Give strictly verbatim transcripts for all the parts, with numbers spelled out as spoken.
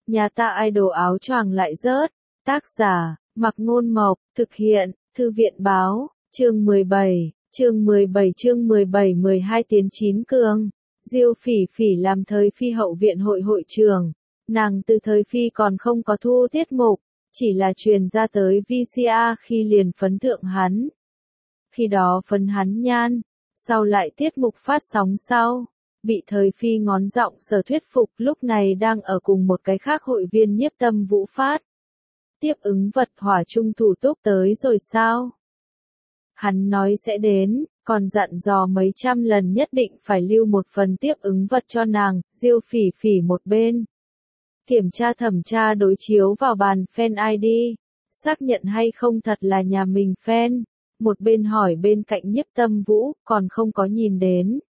Nhà ta idol áo choàng lại rớt. Tác giả, Mặc Ngôn Mộc, thực hiện, Thư viện Báo, chương mười bảy, chương mười bảy chương mười bảy mười hai Tiến Chín Cương. Diêu Phỉ Phỉ làm thời phi hậu viện hội hội trưởng. Nàng từ thời phi còn không có thu tiết mục, chỉ là truyền ra tới vê xê a khi liền phấn thượng hắn. Khi đó phấn hắn nhan, sau lại tiết mục phát sóng sau, bị thời phi ngón giọng sở thuyết phục, lúc này đang ở cùng một cái khác hội viên Nhiếp Tâm Vũ phát. Tiếp ứng vật hỏa trung thủ túc tới rồi sao? Hắn nói sẽ đến, còn dặn dò mấy trăm lần nhất định phải lưu một phần tiếp ứng vật cho nàng. Diêu Phỉ Phỉ một bên kiểm tra thẩm tra đối chiếu vào bàn fan i đê, xác nhận hay không thật là nhà mình fan, một bên hỏi bên cạnh Nhiếp Tâm Vũ, còn không có nhìn đến.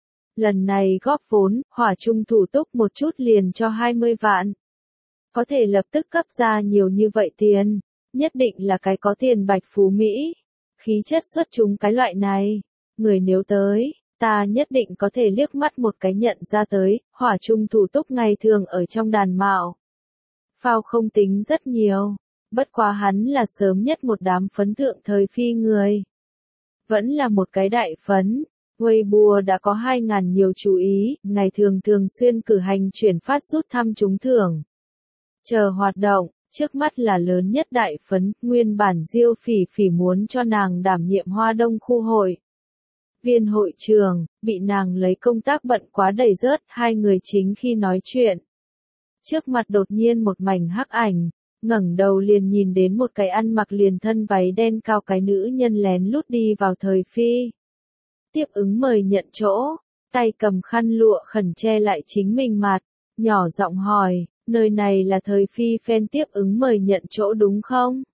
Lần này góp vốn, hỏa trung thủ túc một chút liền cho hai mươi vạn. Có thể lập tức cấp ra nhiều như vậy tiền, nhất định là cái có tiền bạch phú Mỹ. Khí chất xuất chúng cái loại này, người nếu tới, ta nhất định có thể liếc mắt một cái nhận ra tới. Hỏa trung thủ túc ngày thường ở trong đàn mạo. Phao không tính rất nhiều, bất quá hắn là sớm nhất một đám phấn thượng thời phi người. Vẫn là một cái đại phấn, Weibo đã có hai ngàn nhiều chú ý, ngày thường thường xuyên cử hành chuyển phát rút thăm trúng thưởng. Chờ hoạt động, trước mắt là lớn nhất đại phấn, nguyên bản Diêu Phỉ Phỉ muốn cho nàng đảm nhiệm Hoa Đông khu hội. Viên hội trường, bị nàng lấy công tác bận quá đầy rớt, hai người chính khi nói chuyện. Trước mặt đột nhiên một mảnh hắc ảnh, ngẩng đầu liền nhìn đến một cái ăn mặc liền thân váy đen cao cái nữ nhân lén lút đi vào thời phi. Tiếp ứng mời nhận chỗ, tay cầm khăn lụa khẩn che lại chính mình mặt, nhỏ giọng hỏi, nơi này là thời phi fan tiếp ứng mời nhận chỗ đúng không?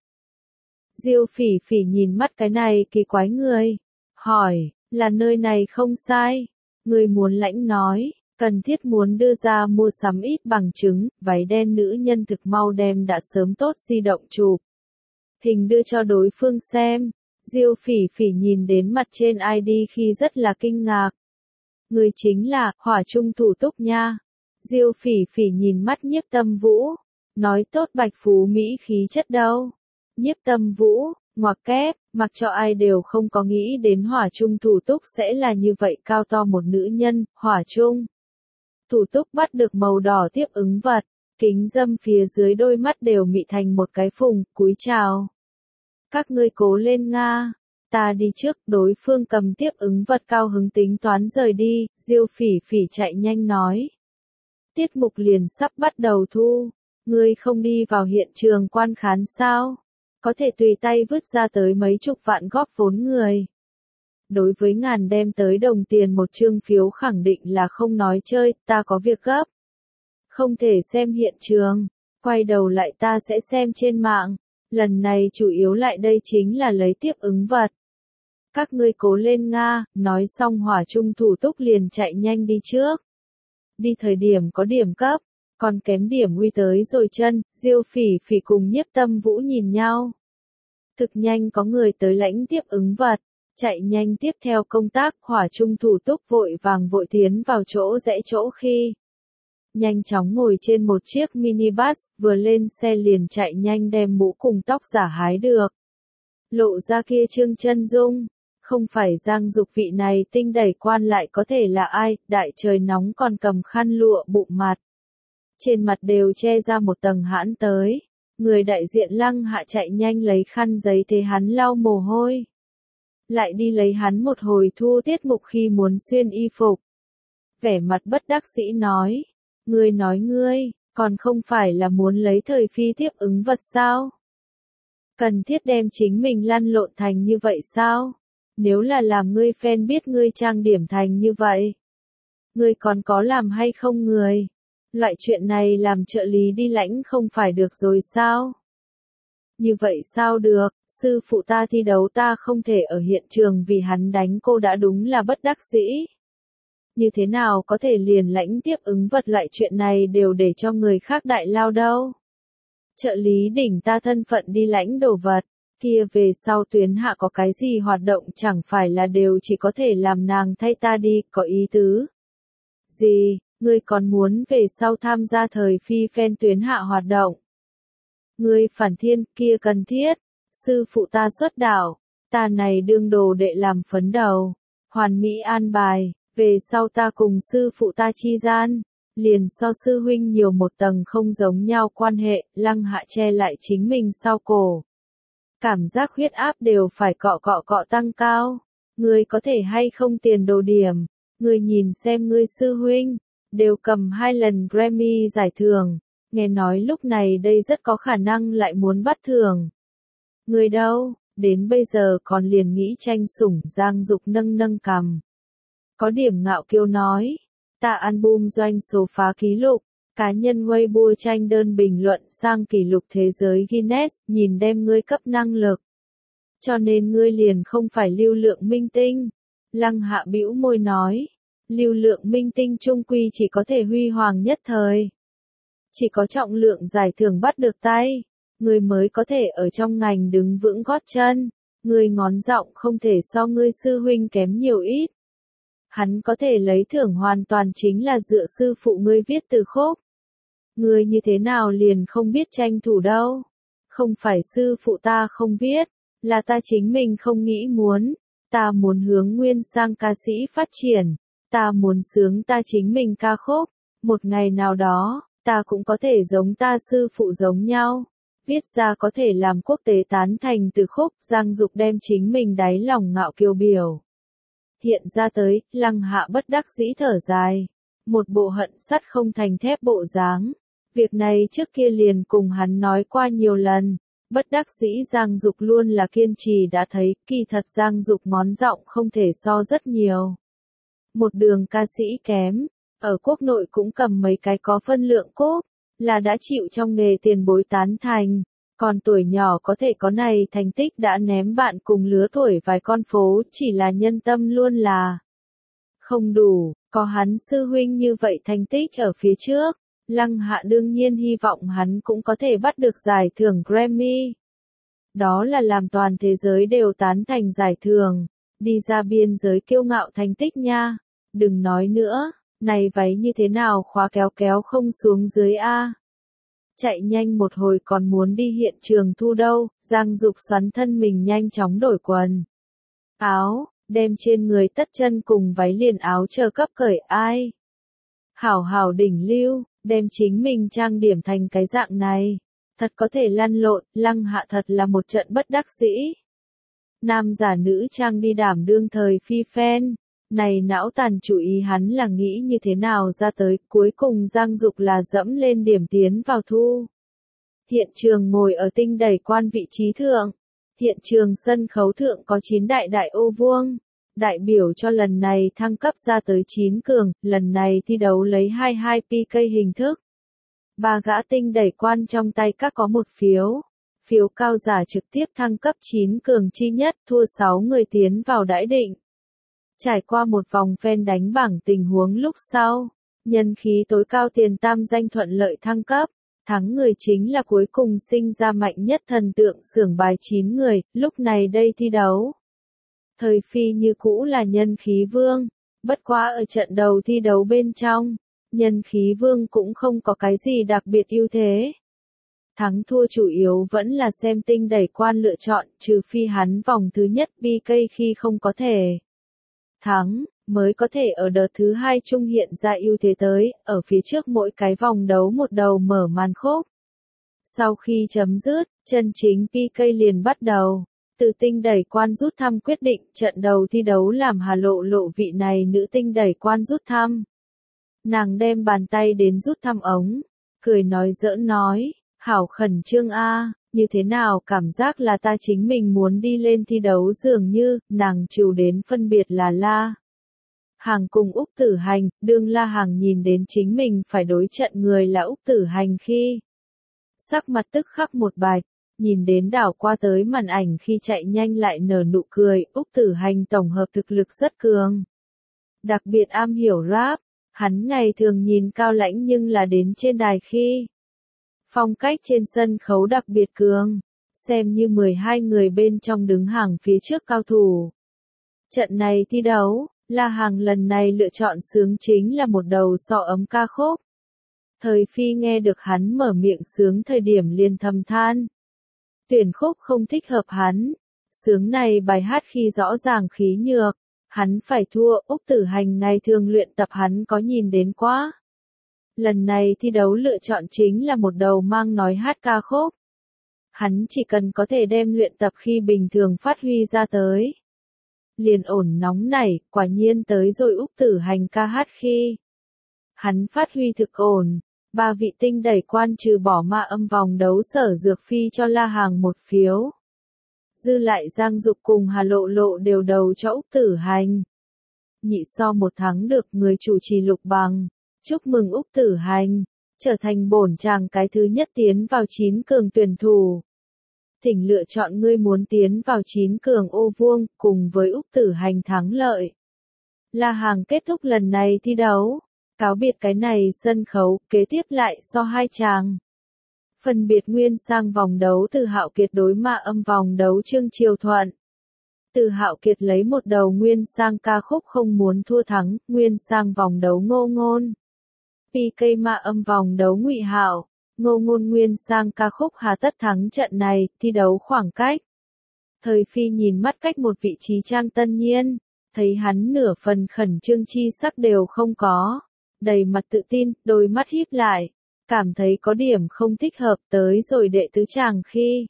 Diêu Phỉ Phỉ nhìn mắt cái này kỳ quái người, hỏi, là nơi này không sai, người muốn lãnh nói, cần thiết muốn đưa ra mua sắm ít bằng chứng, váy đen nữ nhân thực mau đem đã sớm tốt di động chụp. Hình đưa cho đối phương xem, Diêu Phỉ Phỉ nhìn đến mặt trên i đê khi rất là kinh ngạc. Người chính là, hỏa trung thủ túc nha. Diêu Phỉ Phỉ nhìn mắt Nhiếp Tâm Vũ, nói tốt bạch phú Mỹ khí chất đâu. Nhiếp Tâm Vũ, ngoặc kép, mặc cho ai đều không có nghĩ đến hỏa trung thủ túc sẽ là như vậy cao to một nữ nhân. Hỏa trung thủ túc bắt được màu đỏ tiếp ứng vật, kính dâm phía dưới đôi mắt đều mị thành một cái phùng, cúi chào. Các ngươi cố lên Nga, ta đi trước. Đối phương cầm tiếp ứng vật cao hứng tính toán rời đi, Diêu Phỉ Phỉ chạy nhanh nói. Tiết mục liền sắp bắt đầu thu, ngươi không đi vào hiện trường quan khán sao? Có thể tùy tay vứt ra tới mấy chục vạn góp vốn người. Đối với ngàn đem tới đồng tiền một chương phiếu khẳng định là không nói chơi, ta có việc gấp. Không thể xem hiện trường, quay đầu lại ta sẽ xem trên mạng, lần này chủ yếu lại đây chính là lấy tiếp ứng vật. Các ngươi cố lên Nga, nói xong hỏa trung thủ túc liền chạy nhanh đi trước. Đi thời điểm có điểm cấp, còn kém điểm uy tới rồi chân. Diêu Phỉ Phỉ cùng Nhiếp Tâm Vũ nhìn nhau. Thực nhanh có người tới lãnh tiếp ứng vật, chạy nhanh tiếp theo công tác. Hỏa trung thủ túc vội vàng vội tiến vào chỗ rẽ chỗ khi. Nhanh chóng ngồi trên một chiếc minibus, vừa lên xe liền chạy nhanh đem mũ cùng tóc giả hái được. Lộ ra kia trương chân dung. Không phải Giang Dục vị này tinh đẩy quan lại có thể là ai, đại trời nóng còn cầm khăn lụa bụng mặt. Trên mặt đều che ra một tầng hãn tới. Người đại diện Lăng Hạ chạy nhanh lấy khăn giấy thế hắn lau mồ hôi. Lại đi lấy hắn một hồi thu tiết mục khi muốn xuyên y phục. Vẻ mặt bất đắc dĩ nói. Ngươi nói ngươi, còn không phải là muốn lấy thời phi tiếp ứng vật sao? Cần thiết đem chính mình lăn lộn thành như vậy sao? Nếu là làm ngươi fan biết ngươi trang điểm thành như vậy, ngươi còn có làm hay không người? Loại chuyện này làm trợ lý đi lãnh không phải được rồi sao? Như vậy sao được, sư phụ ta thi đấu ta không thể ở hiện trường vì hắn đánh cô đã đúng là bất đắc dĩ. Như thế nào có thể liền lãnh tiếp ứng vật loại chuyện này đều để cho người khác đại lao đâu? Trợ lý đỉnh ta thân phận đi lãnh đồ vật. Kia về sau tuyến hạ có cái gì hoạt động chẳng phải là đều chỉ có thể làm nàng thay ta đi, có ý tứ gì? Ngươi còn muốn về sau tham gia thời phi phen tuyến hạ hoạt động. Ngươi phản thiên, kia cần thiết. Sư phụ ta xuất đạo, ta này đương đồ đệ làm phấn đầu. Hoàn mỹ an bài, về sau ta cùng sư phụ ta chi gian. Liền so sư huynh nhiều một tầng không giống nhau quan hệ, Lăng Hạ che lại chính mình sau cổ. Cảm giác huyết áp đều phải cọ cọ cọ tăng cao. Ngươi có thể hay không tiền đồ điểm. Ngươi nhìn xem ngươi sư huynh, đều cầm hai lần Grammy giải thưởng. Nghe nói lúc này đây rất có khả năng lại muốn bắt thưởng. Ngươi đâu, đến bây giờ còn liền nghĩ tranh sủng. Giang Dục nâng nâng cằm. Có điểm ngạo kiêu nói. Ta album doanh số phá kỷ lục. Cá nhân Weibo tranh đơn bình luận sang kỷ lục thế giới Guinness, nhìn đem ngươi cấp năng lực. Cho nên ngươi liền không phải lưu lượng minh tinh. Lăng Hạ bĩu môi nói. Lưu lượng minh tinh chung quy chỉ có thể huy hoàng nhất thời. Chỉ có trọng lượng giải thưởng bắt được tay. Ngươi mới có thể ở trong ngành đứng vững gót chân. Ngươi ngón giọng không thể so ngươi sư huynh kém nhiều ít. Hắn có thể lấy thưởng hoàn toàn chính là dựa sư phụ ngươi viết từ khúc. Ngươi như thế nào liền không biết tranh thủ đâu. Không phải sư phụ ta không viết, là ta chính mình không nghĩ muốn. Ta muốn hướng nguyên sang ca sĩ phát triển. Ta muốn sướng ta chính mình ca khúc. Một ngày nào đó, ta cũng có thể giống ta sư phụ giống nhau. Viết ra có thể làm quốc tế tán thành từ khúc. Giang Dục đem chính mình đáy lòng ngạo kiêu biểu. Hiện ra tới, Lăng Hạ bất đắc dĩ thở dài. Một bộ hận sắt không thành thép bộ dáng. Việc này trước kia liền cùng hắn nói qua nhiều lần. Bất đắc dĩ Giang Dục luôn là kiên trì đã thấy, kỳ thật Giang Dục ngón giọng không thể so rất nhiều. Một đường ca sĩ kém, ở quốc nội cũng cầm mấy cái có phân lượng cúp, là đã chịu trong nghề tiền bối tán thành. Còn tuổi nhỏ có thể có này thành tích đã ném bạn cùng lứa tuổi vài con phố, chỉ là nhân tâm luôn là không đủ, có hắn sư huynh như vậy thành tích ở phía trước. Lăng Hạ đương nhiên hy vọng hắn cũng có thể bắt được giải thưởng Grammy. Đó là làm toàn thế giới đều tán thành giải thưởng, đi ra biên giới kiêu ngạo thành tích nha. Đừng nói nữa, này váy như thế nào khóa kéo kéo không xuống dưới a. Chạy nhanh một hồi còn muốn đi hiện trường thu đâu. Giang Dục xoắn thân mình nhanh chóng đổi quần áo, đem trên người tất chân cùng váy liền áo chờ cấp cởi ai. Hảo hảo đỉnh lưu, đem chính mình trang điểm thành cái dạng này. Thật có thể lăn lộn, Lăng Hạ thật là một trận bất đắc dĩ. Nam giả nữ trang đi đảm đương thời phi phen. Này não tàn chủ ý hắn là nghĩ như thế nào ra tới, cuối cùng Giang Dục là dẫm lên điểm tiến vào thu. Hiện trường ngồi ở tinh đẩy quan vị trí thượng. Hiện trường sân khấu thượng có chín đại đại ô vuông. Đại biểu cho lần này thăng cấp ra tới chín cường, lần này thi đấu lấy hai mươi hai pê ca hình thức. Ba gã tinh đẩy quan trong tay các có một phiếu. Phiếu cao giả trực tiếp thăng cấp chín cường chi nhất, thua sáu người tiến vào đãi định. Trải qua một vòng phen đánh bảng tình huống lúc sau, nhân khí tối cao tiền tam danh thuận lợi thăng cấp, thắng người chính là cuối cùng sinh ra mạnh nhất thần tượng xưởng bài chín người, lúc này đây thi đấu. Thời phi như cũ là nhân khí vương, bất quá ở trận đầu thi đấu bên trong, nhân khí vương cũng không có cái gì đặc biệt ưu thế. Thắng thua chủ yếu vẫn là xem tinh đẩy quan lựa chọn, trừ phi hắn vòng thứ nhất pê ca khi không có thể thắng, mới có thể ở đợt thứ hai trung hiện ra ưu thế tới, ở phía trước mỗi cái vòng đấu một đầu mở màn khúc. Sau khi chấm dứt, chân chính pê ca liền bắt đầu. Từ tinh đẩy quan rút thăm quyết định, trận đầu thi đấu làm Hà Lộ Lộ vị này nữ tinh đẩy quan rút thăm. Nàng đem bàn tay đến rút thăm ống, cười nói giỡn nói, hảo khẩn trương a, như thế nào cảm giác là ta chính mình muốn đi lên thi đấu dường như, nàng chịu đến phân biệt là La Hàng cùng Úc Tử Hành, đương La Hàng nhìn đến chính mình phải đối trận người là Úc Tử Hành khi sắc mặt tức khắc một bạch. Nhìn đến đảo qua tới màn ảnh khi chạy nhanh lại nở nụ cười, Úc Tử Hành tổng hợp thực lực rất cường. Đặc biệt am hiểu rap, hắn ngày thường nhìn cao lãnh nhưng là đến trên đài khi phong cách trên sân khấu đặc biệt cường, xem như mười hai người bên trong đứng hàng phía trước cao thủ. Trận này thi đấu, La Hằng lần này lựa chọn sướng chính là một đầu sọ ấm ca khúc. Thời Phi nghe được hắn mở miệng sướng thời điểm liền thầm than. Tuyển khúc không thích hợp hắn. Sướng này bài hát khi rõ ràng khí nhược. Hắn phải thua. Úc Tử Hành ngày thường luyện tập hắn có nhìn đến quá. Lần này thi đấu lựa chọn chính là một đầu mang nói hát ca khúc. Hắn chỉ cần có thể đem luyện tập khi bình thường phát huy ra tới. Liền ổn nóng nảy, quả nhiên tới rồi Úc Tử Hành ca hát khi. Hắn phát huy thực ổn. Ba vị tinh đẩy quan trừ bỏ ma âm vòng đấu Sở Dược Phi cho La Hằng một phiếu. Dư lại Giang Dục cùng Hà Lộ Lộ đều đầu cho Úc Tử Hành. Nhị so một thắng được người chủ trì Lục Bằng. Chúc mừng Úc Tử Hành, trở thành bổn chàng cái thứ nhất tiến vào chín cường tuyển thủ. Thỉnh lựa chọn ngươi muốn tiến vào chín cường ô vuông, cùng với Úc Tử Hành thắng lợi. La Hằng kết thúc lần này thi đấu, cáo biệt cái này sân khấu, kế tiếp lại so hai chàng. Phân biệt nguyên sang vòng đấu Từ Hạo Kiệt đối ma âm vòng đấu Trương Triều Thuận. Từ Hạo Kiệt lấy một đầu nguyên sang ca khúc không muốn thua thắng, nguyên sang vòng đấu Ngô Ngôn. pê ca ma âm vòng đấu Ngụy Hạo, Ngô Ngôn nguyên sang ca khúc hà tất thắng trận này, thi đấu khoảng cách. Thời Phi nhìn mắt cách một vị trí Trang Tân Nhiên, thấy hắn nửa phần khẩn trương chi sắc đều không có, đầy mặt tự tin, đôi mắt híp lại, cảm thấy có điểm không thích hợp tới rồi đệ tứ chàng khi.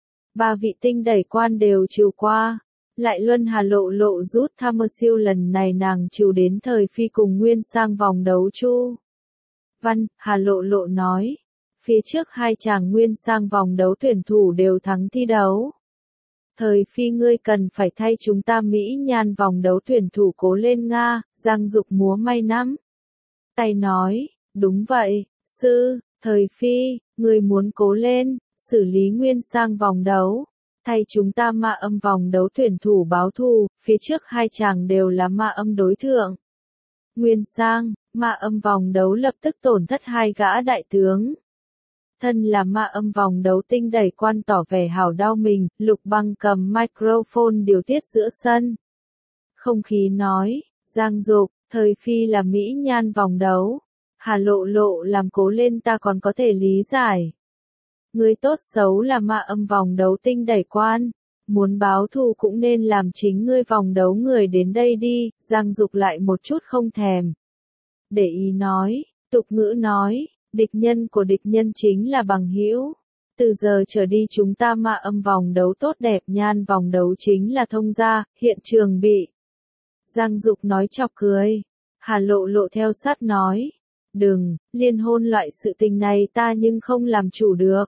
Ba vị tinh đẩy quan đều trừ qua, lại luân Hà Lộ Lộ rút tham siêu lần này nàng trừ đến Thời Phi cùng nguyên sang vòng đấu Chu Văn, Hà Lộ Lộ nói. Phía trước hai chàng nguyên sang vòng đấu tuyển thủ đều thắng thi đấu. Thời Phi ngươi cần phải thay chúng ta Mỹ Nhan vòng đấu tuyển thủ cố lên Nga, Giang Dục múa may nắm. Tay nói, đúng vậy, sư, Thời Phi, ngươi muốn cố lên, xử lý nguyên sang vòng đấu. Thay chúng ta ma âm vòng đấu tuyển thủ báo thù, phía trước hai chàng đều là ma âm đối thượng. Nguyên sang, ma âm vòng đấu lập tức tổn thất hai gã đại tướng. Thân là ma âm vòng đấu tinh đẩy quan tỏ vẻ hào đau mình, Lục Băng cầm microphone điều tiết giữa sân. Không khí nói, Giang Dục, Thời Phi là Mỹ Nhan vòng đấu. Hà Lộ Lộ làm cố lên ta còn có thể lý giải. Người tốt xấu là ma âm vòng đấu tinh đẩy quan. Muốn báo thù cũng nên làm chính ngươi vòng đấu người đến đây đi, Giang Dục lại một chút không thèm. Để ý nói, tục ngữ nói. Địch nhân của địch nhân chính là bằng hữu. Từ giờ trở đi chúng ta ma âm vòng đấu tốt đẹp nhan vòng đấu chính là thông gia, hiện trường bị. Giang Dục nói chọc cười. Hà Lộ Lộ theo sát nói. Đừng, liên hôn loại sự tình này ta nhưng không làm chủ được.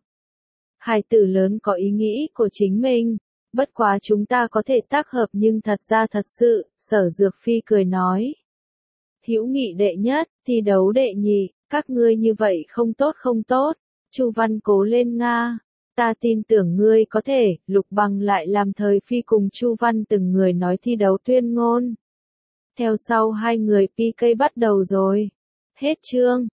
Hài tử lớn có ý nghĩ của chính mình. Bất quá chúng ta có thể tác hợp nhưng thật ra thật sự, Sở Dược Phi cười nói. Hữu nghị đệ nhất, thi đấu đệ nhị. Các ngươi như vậy không tốt không tốt, Chu Văn cố lên Nga, ta tin tưởng ngươi có thể, Lục Bằng lại làm Thời Phi cùng Chu Văn từng người nói thi đấu tuyên ngôn. Theo sau hai người pê ca bắt đầu rồi. Hết chương.